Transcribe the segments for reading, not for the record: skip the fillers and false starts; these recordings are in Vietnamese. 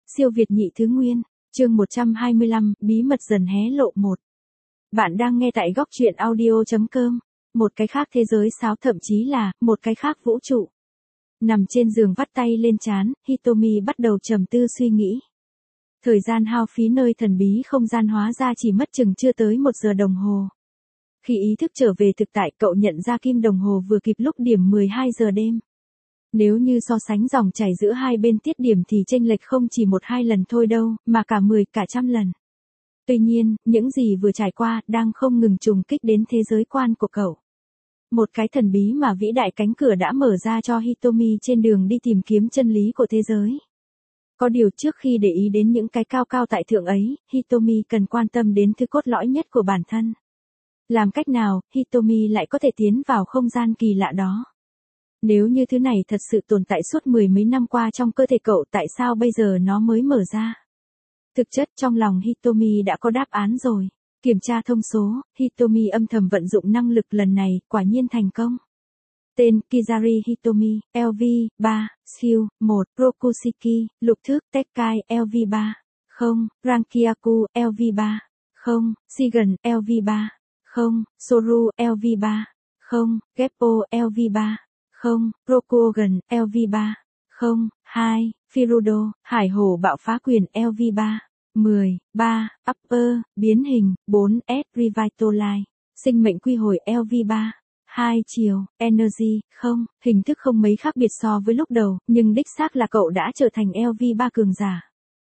Siêu Việt nhị thứ nguyên, chương 125, bí mật dần hé lộ 1. Bạn đang nghe tại góc truyện audio.com, một cái khác thế giới sáo thậm chí là, một cái khác vũ trụ. Nằm trên giường vắt tay lên trán, Hitomi bắt đầu trầm tư suy nghĩ. Thời gian hao phí nơi thần bí không gian hóa ra chỉ mất chừng chưa tới 1 giờ đồng hồ. Khi ý thức trở về thực tại, cậu nhận ra kim đồng hồ vừa kịp lúc điểm 12 giờ đêm. Nếu như so sánh dòng chảy giữa hai bên tiết điểm thì chênh lệch không chỉ 1-2 lần thôi đâu, mà cả 10, cả trăm lần. Tuy nhiên, những gì vừa trải qua đang không ngừng trùng kích đến thế giới quan của cậu. Một cái thần bí mà vĩ đại cánh cửa đã mở ra cho Hitomi trên đường đi tìm kiếm chân lý của thế giới. Có điều trước khi để ý đến những cái cao cao tại thượng ấy, Hitomi cần quan tâm đến thứ cốt lõi nhất của bản thân. Làm cách nào, Hitomi lại có thể tiến vào không gian kỳ lạ đó? Nếu như thứ này thật sự tồn tại suốt 10 mấy năm qua trong cơ thể cậu, tại sao bây giờ nó mới mở ra? Thực chất trong lòng Hitomi đã có đáp án rồi. Kiểm tra thông số, Hitomi âm thầm vận dụng năng lực lần này, quả nhiên thành công. Tên, Kizari Hitomi, LV, 3, Skill, 1, Rokushiki, lục thức, Tekkai, LV 3, 0, Rankyaku, LV 3, 0, Shigen, LV 3, 0, Soru, LV 3, 0, Geppo, LV 3, 0, Rokugan, LV 3, 0, 2, Firudo, Hải Hổ Bạo Phá Quyền, LV 3, 10, 3, Upper, Biến Hình, 4S, Revitalize, Sinh Mệnh Quy Hồi, LV 3, 2 chiều, Energy, 0, hình thức không mấy khác biệt so với lúc đầu, nhưng đích xác là cậu đã trở thành LV 3 cường giả.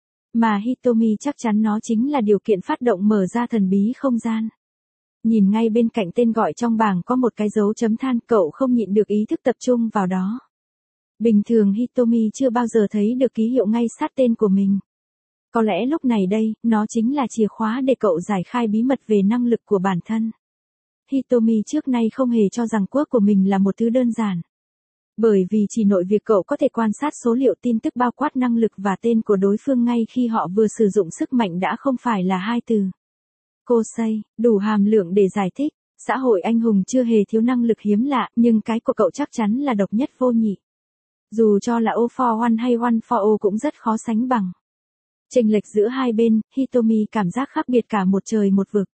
Mà Hitomi chắc chắn nó chính là điều kiện phát động mở ra thần bí không gian. Nhìn ngay bên cạnh tên gọi trong bảng có một cái dấu chấm than, cậu không nhịn được ý thức tập trung vào đó. Bình thường Hitomi chưa bao giờ thấy được ký hiệu ngay sát tên của mình. Có lẽ lúc này đây, nó chính là chìa khóa để cậu giải khai bí mật về năng lực của bản thân. Hitomi trước nay không hề cho rằng quirk của mình là một thứ đơn giản. Bởi vì chỉ nội việc cậu có thể quan sát số liệu tin tức bao quát năng lực và tên của đối phương ngay khi họ vừa sử dụng sức mạnh đã không phải là hai từ. Kosei, đủ hàm lượng để giải thích, xã hội anh hùng chưa hề thiếu năng lực hiếm lạ, nhưng cái của cậu chắc chắn là độc nhất vô nhị. Dù cho là All for One hay One for All cũng rất khó sánh bằng. Chênh lệch giữa hai bên, Hitomi cảm giác khác biệt cả một trời một vực.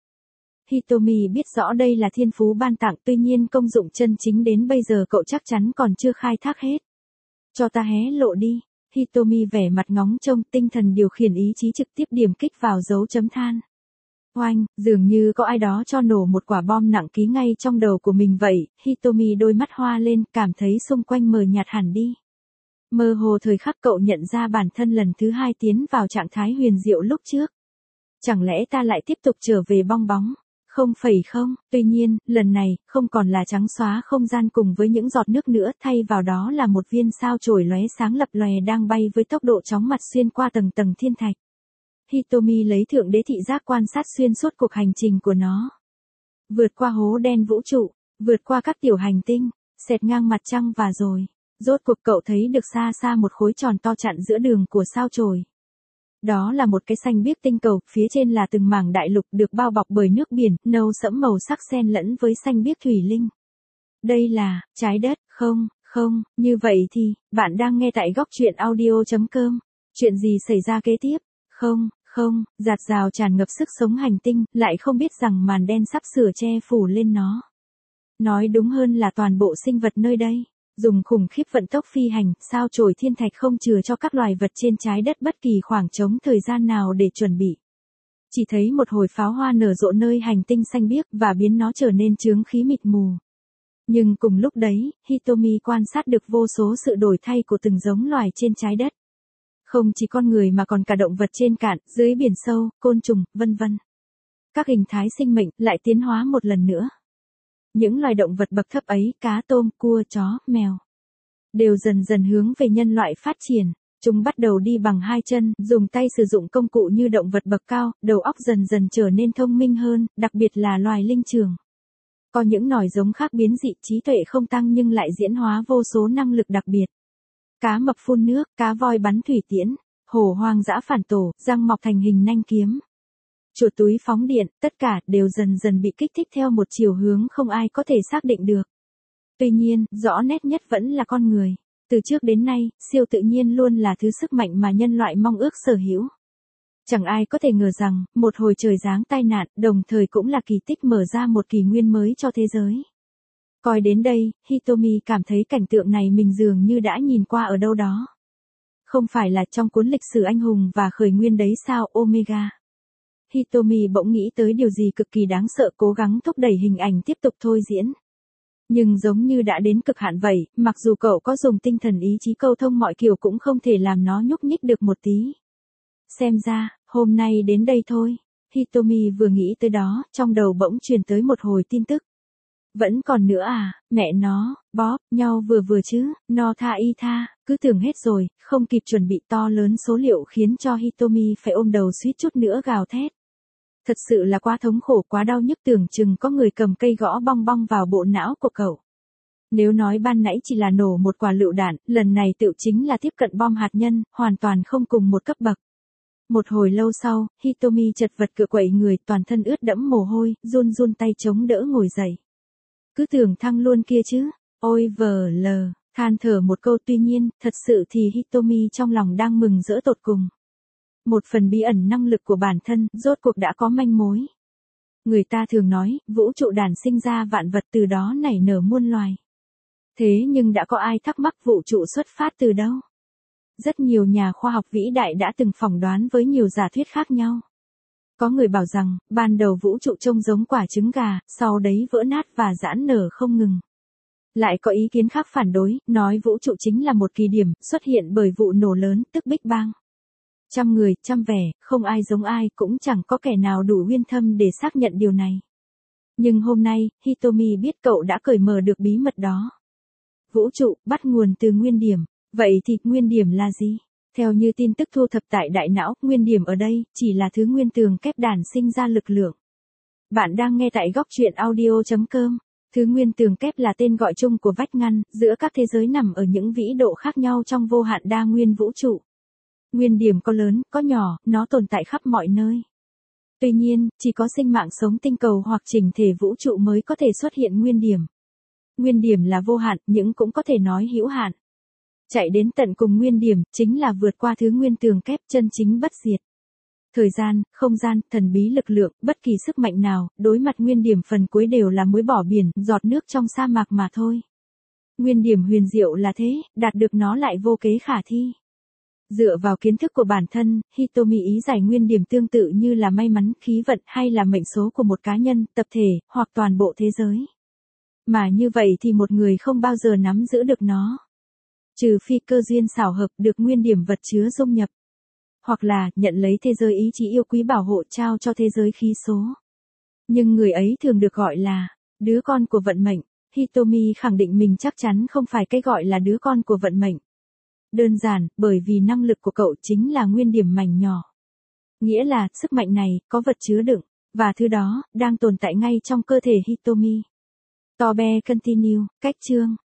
Hitomi biết rõ đây là thiên phú ban tặng, tuy nhiên công dụng chân chính đến bây giờ cậu chắc chắn còn chưa khai thác hết. Cho ta hé lộ đi. Hitomi vẻ mặt ngóng trông, tinh thần điều khiển ý chí trực tiếp điểm kích vào dấu chấm than. Oanh, dường như có ai đó cho nổ một quả bom nặng ký ngay trong đầu của mình vậy. Hitomi đôi mắt hoa lên, cảm thấy xung quanh mờ nhạt hẳn đi. Mơ hồ thời khắc cậu nhận ra bản thân lần thứ hai tiến vào trạng thái huyền diệu lúc trước. Chẳng lẽ ta lại tiếp tục trở về bong bóng? Không, tuy nhiên, lần này, không còn là trắng xóa không gian cùng với những giọt nước nữa, thay vào đó là một viên sao chổi lóe sáng lập lòe đang bay với tốc độ chóng mặt xuyên qua tầng tầng thiên thạch. Hitomi lấy thượng đế thị giác quan sát xuyên suốt cuộc hành trình của nó. Vượt qua hố đen vũ trụ, vượt qua các tiểu hành tinh, xẹt ngang mặt trăng và rồi, rốt cuộc cậu thấy được xa xa một khối tròn to chặn giữa đường của sao chổi. Đó là một cái xanh biếc tinh cầu, phía trên là từng mảng đại lục được bao bọc bởi nước biển, nâu sẫm màu sắc xen lẫn với xanh biếc thủy linh. Đây là, trái đất, không, như vậy thì, bạn đang nghe tại góc truyện audio.com. Chuyện gì xảy ra kế tiếp? Không, dạt dào tràn ngập sức sống hành tinh, lại không biết rằng màn đen sắp sửa che phủ lên nó. Nói đúng hơn là toàn bộ sinh vật nơi đây. Dùng khủng khiếp vận tốc phi hành, sao chổi thiên thạch không chừa cho các loài vật trên trái đất bất kỳ khoảng trống thời gian nào để chuẩn bị. Chỉ thấy một hồi pháo hoa nở rộ nơi hành tinh xanh biếc và biến nó trở nên chướng khí mịt mù. Nhưng cùng lúc đấy, Hitomi quan sát được vô số sự đổi thay của từng giống loài trên trái đất. Không chỉ con người mà còn cả động vật trên cạn, dưới biển sâu, côn trùng, vân vân. Các hình thái sinh mệnh lại tiến hóa một lần nữa. Những loài động vật bậc thấp ấy, cá tôm, cua, chó, mèo, đều dần dần hướng về nhân loại phát triển. Chúng bắt đầu đi bằng hai chân, dùng tay sử dụng công cụ như động vật bậc cao, đầu óc dần dần trở nên thông minh hơn, đặc biệt là loài linh trưởng. Có những nòi giống khác biến dị, trí tuệ không tăng nhưng lại diễn hóa vô số năng lực đặc biệt. Cá mập phun nước, cá voi bắn thủy tiễn, hổ hoang dã phản tổ, răng mọc thành hình nanh kiếm. Chuột túi phóng điện, tất cả đều dần dần bị kích thích theo một chiều hướng không ai có thể xác định được. Tuy nhiên, rõ nét nhất vẫn là con người. Từ trước đến nay, siêu tự nhiên luôn là thứ sức mạnh mà nhân loại mong ước sở hữu. Chẳng ai có thể ngờ rằng, một hồi trời giáng tai nạn, đồng thời cũng là kỳ tích mở ra một kỷ nguyên mới cho thế giới. Coi đến đây, Hitomi cảm thấy cảnh tượng này mình dường như đã nhìn qua ở đâu đó. Không phải là trong cuốn lịch sử anh hùng và khởi nguyên đấy sao Omega. Hitomi bỗng nghĩ tới điều gì cực kỳ đáng sợ, cố gắng thúc đẩy hình ảnh tiếp tục thôi diễn. Nhưng giống như đã đến cực hạn vậy, mặc dù cậu có dùng tinh thần ý chí câu thông mọi kiểu cũng không thể làm nó nhúc nhích được một tí. Xem ra, hôm nay đến đây thôi. Hitomi vừa nghĩ tới đó, trong đầu bỗng truyền tới một hồi tin tức. Vẫn còn nữa à, mẹ nó, bóp, nhau vừa chứ, no tha y tha, cứ tưởng hết rồi, không kịp chuẩn bị, to lớn số liệu khiến cho Hitomi phải ôm đầu suýt chút nữa gào thét. Thật sự là quá thống khổ, quá đau nhức, tưởng chừng có người cầm cây gõ bong bong vào bộ não của cậu. Nếu nói ban nãy chỉ là nổ một quả lựu đạn, lần này tựu chính là tiếp cận bom hạt nhân, hoàn toàn không cùng một cấp bậc. Một hồi lâu sau, Hitomi chật vật cựa quậy người, toàn thân ướt đẫm mồ hôi, run run tay chống đỡ ngồi dậy. Cứ tưởng thăng luôn kia chứ, ôi vờ lờ, than thở một câu, tuy nhiên, thật sự thì Hitomi trong lòng đang mừng rỡ tột cùng. Một phần bí ẩn năng lực của bản thân, rốt cuộc đã có manh mối. Người ta thường nói, vũ trụ đản sinh ra vạn vật, từ đó nảy nở muôn loài. Thế nhưng đã có ai thắc mắc vũ trụ xuất phát từ đâu? Rất nhiều nhà khoa học vĩ đại đã từng phỏng đoán với nhiều giả thuyết khác nhau. Có người bảo rằng, ban đầu vũ trụ trông giống quả trứng gà, sau đấy vỡ nát và giãn nở không ngừng. Lại có ý kiến khác phản đối, nói vũ trụ chính là một kỳ điểm, xuất hiện bởi vụ nổ lớn, tức Big Bang. Trăm người, trăm vẻ, không ai giống ai, cũng chẳng có kẻ nào đủ uyên thâm để xác nhận điều này. Nhưng hôm nay, Hitomi biết cậu đã cởi mở được bí mật đó. Vũ trụ, bắt nguồn từ nguyên điểm. Vậy thì, nguyên điểm là gì? Theo như tin tức thu thập tại đại não, nguyên điểm ở đây, chỉ là thứ nguyên tường kép đản sinh ra lực lượng. Bạn đang nghe tại góc truyện audio.com. Thứ nguyên tường kép là tên gọi chung của vách ngăn, giữa các thế giới nằm ở những vĩ độ khác nhau trong vô hạn đa nguyên vũ trụ. Nguyên điểm có lớn, có nhỏ, nó tồn tại khắp mọi nơi. Tuy nhiên, chỉ có sinh mạng sống tinh cầu hoặc chỉnh thể vũ trụ mới có thể xuất hiện nguyên điểm. Nguyên điểm là vô hạn, nhưng cũng có thể nói hữu hạn. Chạy đến tận cùng nguyên điểm, chính là vượt qua thứ nguyên tường kép, chân chính bất diệt. Thời gian, không gian, thần bí lực lượng, bất kỳ sức mạnh nào, đối mặt nguyên điểm phần cuối đều là muối bỏ biển, giọt nước trong sa mạc mà thôi. Nguyên điểm huyền diệu là thế, đạt được nó lại vô kế khả thi. Dựa vào kiến thức của bản thân, Hitomi ý giải nguyên điểm tương tự như là may mắn, khí vận hay là mệnh số của một cá nhân, tập thể, hoặc toàn bộ thế giới. Mà như vậy thì một người không bao giờ nắm giữ được nó. Trừ phi cơ duyên xảo hợp được nguyên điểm vật chứa dung nhập. Hoặc là, nhận lấy thế giới ý chí yêu quý bảo hộ trao cho thế giới khí số. Nhưng người ấy thường được gọi là, đứa con của vận mệnh. Hitomi khẳng định mình chắc chắn không phải cái gọi là đứa con của vận mệnh. Đơn giản, bởi vì năng lực của cậu chính là nguyên điểm mảnh nhỏ. Nghĩa là, sức mạnh này, có vật chứa đựng, và thứ đó, đang tồn tại ngay trong cơ thể Hitomi. Tobe continue, cách chương.